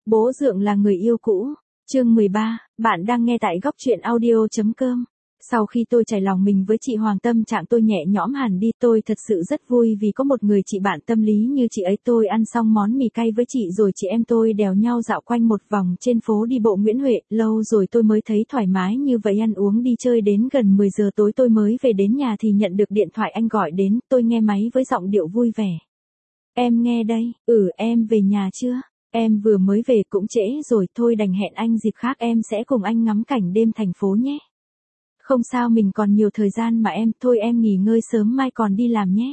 Bố Dượng là người yêu cũ. Chương 13, bạn đang nghe tại góc truyện audio.com. Sau khi tôi trải lòng mình với chị Hoàng, tâm trạng tôi nhẹ nhõm hẳn đi. Tôi thật sự rất vui vì có một người chị bạn tâm lý như chị ấy. Tôi ăn xong món mì cay với chị rồi chị em tôi đèo nhau dạo quanh một vòng trên phố đi bộ Nguyễn Huệ. Lâu rồi tôi mới thấy thoải mái như vậy. Ăn uống đi chơi đến gần 10 giờ tối tôi mới về đến nhà thì nhận được điện thoại anh gọi đến. Tôi nghe máy với giọng điệu vui vẻ. Em nghe đây. Em về nhà chưa? Em vừa mới về, cũng trễ rồi, thôi đành hẹn anh dịp khác em sẽ cùng anh ngắm cảnh đêm thành phố nhé. Không sao, mình còn nhiều thời gian mà em, thôi em nghỉ ngơi sớm mai còn đi làm nhé.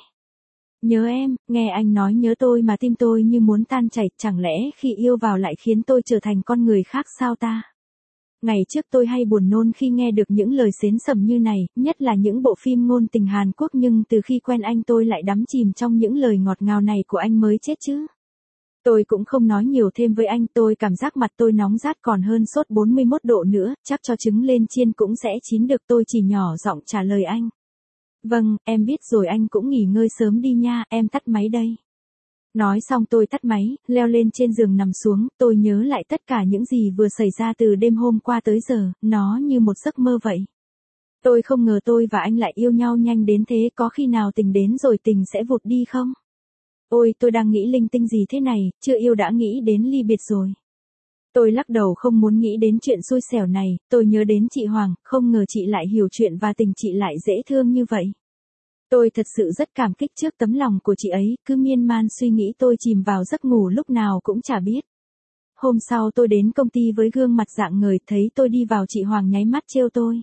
Nhớ em, nghe anh nói nhớ tôi mà tim tôi như muốn tan chảy, chẳng lẽ khi yêu vào lại khiến tôi trở thành con người khác sao ta? Ngày trước tôi hay buồn nôn khi nghe được những lời xến xẩm như này, nhất là những bộ phim ngôn tình Hàn Quốc, nhưng từ khi quen anh tôi lại đắm chìm trong những lời ngọt ngào này của anh mới chết chứ. Tôi cũng không nói nhiều thêm với anh, tôi cảm giác mặt tôi nóng rát còn hơn sốt 41 độ nữa, chắc cho trứng lên chiên cũng sẽ chín được. Tôi chỉ nhỏ giọng trả lời anh. Vâng, em biết rồi, anh cũng nghỉ ngơi sớm đi nha, em tắt máy đây. Nói xong tôi tắt máy, leo lên trên giường nằm xuống, tôi nhớ lại tất cả những gì vừa xảy ra từ đêm hôm qua tới giờ, nó như một giấc mơ vậy. Tôi không ngờ tôi và anh lại yêu nhau nhanh đến thế, có khi nào tình đến rồi tình sẽ vụt đi không? Ôi, tôi đang nghĩ linh tinh gì thế này, chưa yêu đã nghĩ đến ly biệt rồi. Tôi lắc đầu không muốn nghĩ đến chuyện xui xẻo này, tôi nhớ đến chị Hoàng, không ngờ chị lại hiểu chuyện và tình chị lại dễ thương như vậy. Tôi thật sự rất cảm kích trước tấm lòng của chị ấy, cứ miên man suy nghĩ tôi chìm vào giấc ngủ lúc nào cũng chả biết. Hôm sau tôi đến công ty với gương mặt rạng ngời, thấy tôi đi vào chị Hoàng nháy mắt trêu tôi.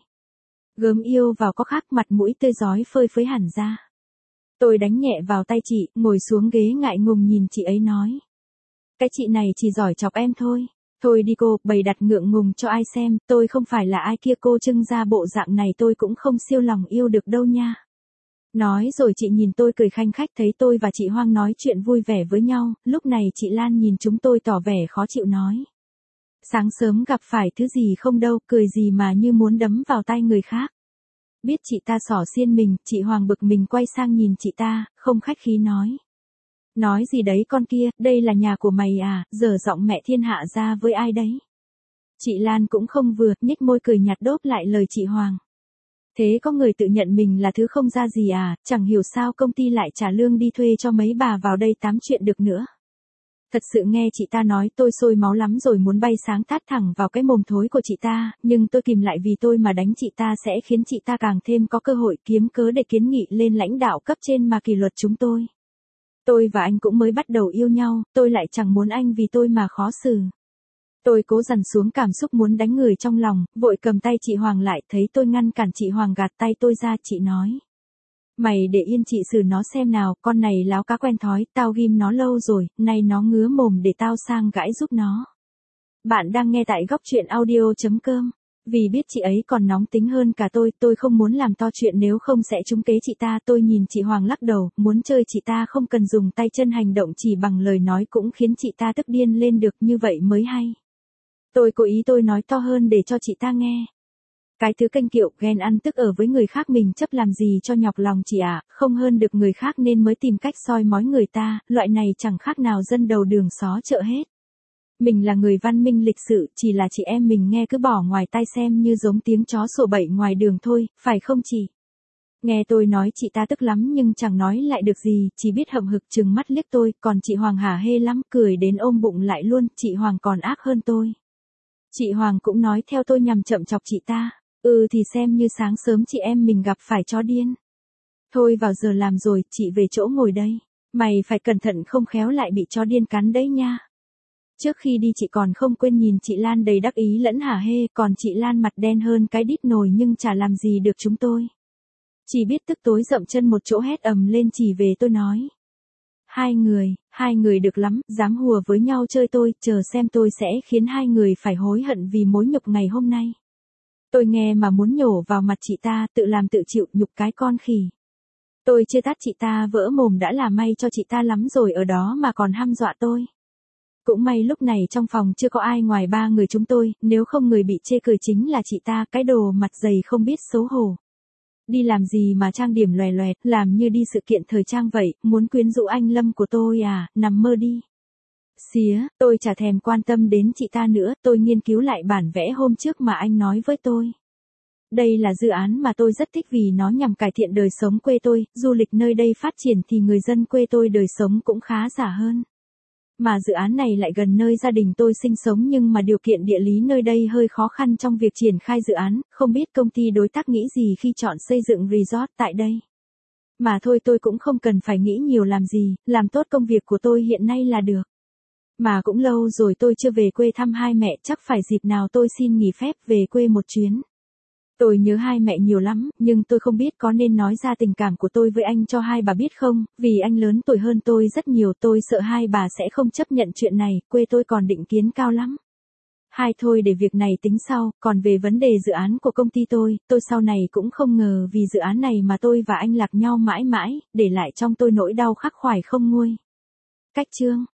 Gớm yêu vào có khác, mặt mũi tươi rói phơi phới hẳn ra. Tôi đánh nhẹ vào tay chị, ngồi xuống ghế ngại ngùng nhìn chị ấy nói. Cái chị này chỉ giỏi chọc em thôi. Thôi đi cô, bày đặt ngượng ngùng cho ai xem, tôi không phải là ai kia, cô trưng ra bộ dạng này tôi cũng không siêu lòng yêu được đâu nha. Nói rồi chị nhìn tôi cười khanh khách, thấy tôi và chị Hoang nói chuyện vui vẻ với nhau, lúc này chị Lan nhìn chúng tôi tỏ vẻ khó chịu nói. Sáng sớm gặp phải thứ gì không đâu, cười gì mà như muốn đấm vào tay người khác. Biết chị ta xỏ xiên mình, chị Hoàng bực mình quay sang nhìn chị ta, không khách khí nói. Nói gì đấy con kia, đây là nhà của mày à, giở giọng mẹ thiên hạ ra với ai đấy. Chị Lan cũng không vừa, nhếch môi cười nhạt đốp lại lời chị Hoàng. Thế có người tự nhận mình là thứ không ra gì à, chẳng hiểu sao công ty lại trả lương đi thuê cho mấy bà vào đây tám chuyện được nữa. Thật sự nghe chị ta nói tôi sôi máu lắm rồi, muốn bay sáng tát thẳng vào cái mồm thối của chị ta, nhưng tôi kìm lại vì tôi mà đánh chị ta sẽ khiến chị ta càng thêm có cơ hội kiếm cớ để kiến nghị lên lãnh đạo cấp trên mà kỷ luật chúng tôi. Tôi và anh cũng mới bắt đầu yêu nhau, tôi lại chẳng muốn anh vì tôi mà khó xử. Tôi cố dằn xuống cảm xúc muốn đánh người trong lòng, vội cầm tay chị Hoàng lại, thấy tôi ngăn cản chị Hoàng gạt tay tôi ra, chị nói. Mày để yên chị xử nó xem nào, con này láo cá quen thói, tao ghim nó lâu rồi, nay nó ngứa mồm để tao sang gãi giúp nó. Bạn đang nghe tại góc truyện audio.com. Vì biết chị ấy còn nóng tính hơn cả tôi không muốn làm to chuyện nếu không sẽ trúng kế chị ta. Tôi nhìn chị Hoàng lắc đầu, muốn chơi chị ta không cần dùng tay chân, hành động chỉ bằng lời nói cũng khiến chị ta tức điên lên được, như vậy mới hay. Tôi cố ý tôi nói to hơn để cho chị ta nghe. Cái thứ kênh kiệu, ghen ăn tức ở với người khác mình chấp làm gì cho nhọc lòng chị ạ, không hơn được người khác nên mới tìm cách soi mói người ta, loại này chẳng khác nào dân đầu đường xó chợ hết. Mình là người văn minh lịch sự, chỉ là chị em mình nghe cứ bỏ ngoài tai xem như giống tiếng chó sủa bậy ngoài đường thôi, phải không chị? Nghe tôi nói chị ta tức lắm nhưng chẳng nói lại được gì, chỉ biết hậm hực trừng mắt liếc tôi, còn chị Hoàng hả hê lắm, cười đến ôm bụng lại luôn, chị Hoàng còn ác hơn tôi. Chị Hoàng cũng nói theo tôi nhằm chậm chọc chị ta. Thì xem như sáng sớm chị em mình gặp phải chó điên. Thôi vào giờ làm rồi, chị về chỗ ngồi đây. Mày phải cẩn thận không khéo lại bị chó điên cắn đấy nha. Trước khi đi chị còn không quên nhìn chị Lan đầy đắc ý lẫn hả hê, còn chị Lan mặt đen hơn cái đít nồi nhưng chả làm gì được chúng tôi. Chỉ biết tức tối dậm chân một chỗ hét ầm lên chỉ về tôi nói. Hai người được lắm, dám hùa với nhau chơi tôi, chờ xem tôi sẽ khiến hai người phải hối hận vì mối nhục ngày hôm nay. Tôi nghe mà muốn nhổ vào mặt chị ta, tự làm tự chịu, nhục cái con khỉ. Tôi chưa tát chị ta vỡ mồm đã là may cho chị ta lắm rồi, ở đó mà còn hăm dọa tôi. Cũng may lúc này trong phòng chưa có ai ngoài ba người chúng tôi, nếu không người bị chê cười chính là chị ta, cái đồ mặt dày không biết xấu hổ. Đi làm gì mà trang điểm lòe loẹt, làm như đi sự kiện thời trang vậy, muốn quyến rũ anh Lâm của tôi à, nằm mơ đi. Xía, tôi chả thèm quan tâm đến chị ta nữa, tôi nghiên cứu lại bản vẽ hôm trước mà anh nói với tôi. Đây là dự án mà tôi rất thích vì nó nhằm cải thiện đời sống quê tôi, du lịch nơi đây phát triển thì người dân quê tôi đời sống cũng khá giả hơn. Mà dự án này lại gần nơi gia đình tôi sinh sống nhưng mà điều kiện địa lý nơi đây hơi khó khăn trong việc triển khai dự án, không biết công ty đối tác nghĩ gì khi chọn xây dựng resort tại đây. Mà thôi tôi cũng không cần phải nghĩ nhiều làm gì, làm tốt công việc của tôi hiện nay là được. Mà cũng lâu rồi tôi chưa về quê thăm hai mẹ, chắc phải dịp nào tôi xin nghỉ phép về quê một chuyến. Tôi nhớ hai mẹ nhiều lắm, nhưng tôi không biết có nên nói ra tình cảm của tôi với anh cho hai bà biết không, vì anh lớn tuổi hơn tôi rất nhiều, tôi sợ hai bà sẽ không chấp nhận chuyện này, quê tôi còn định kiến cao lắm. Hai thôi để việc này tính sau, còn về vấn đề dự án của công ty tôi sau này cũng không ngờ vì dự án này mà tôi và anh lạc nhau mãi mãi, để lại trong tôi nỗi đau khắc khoải không nguôi. Cách chương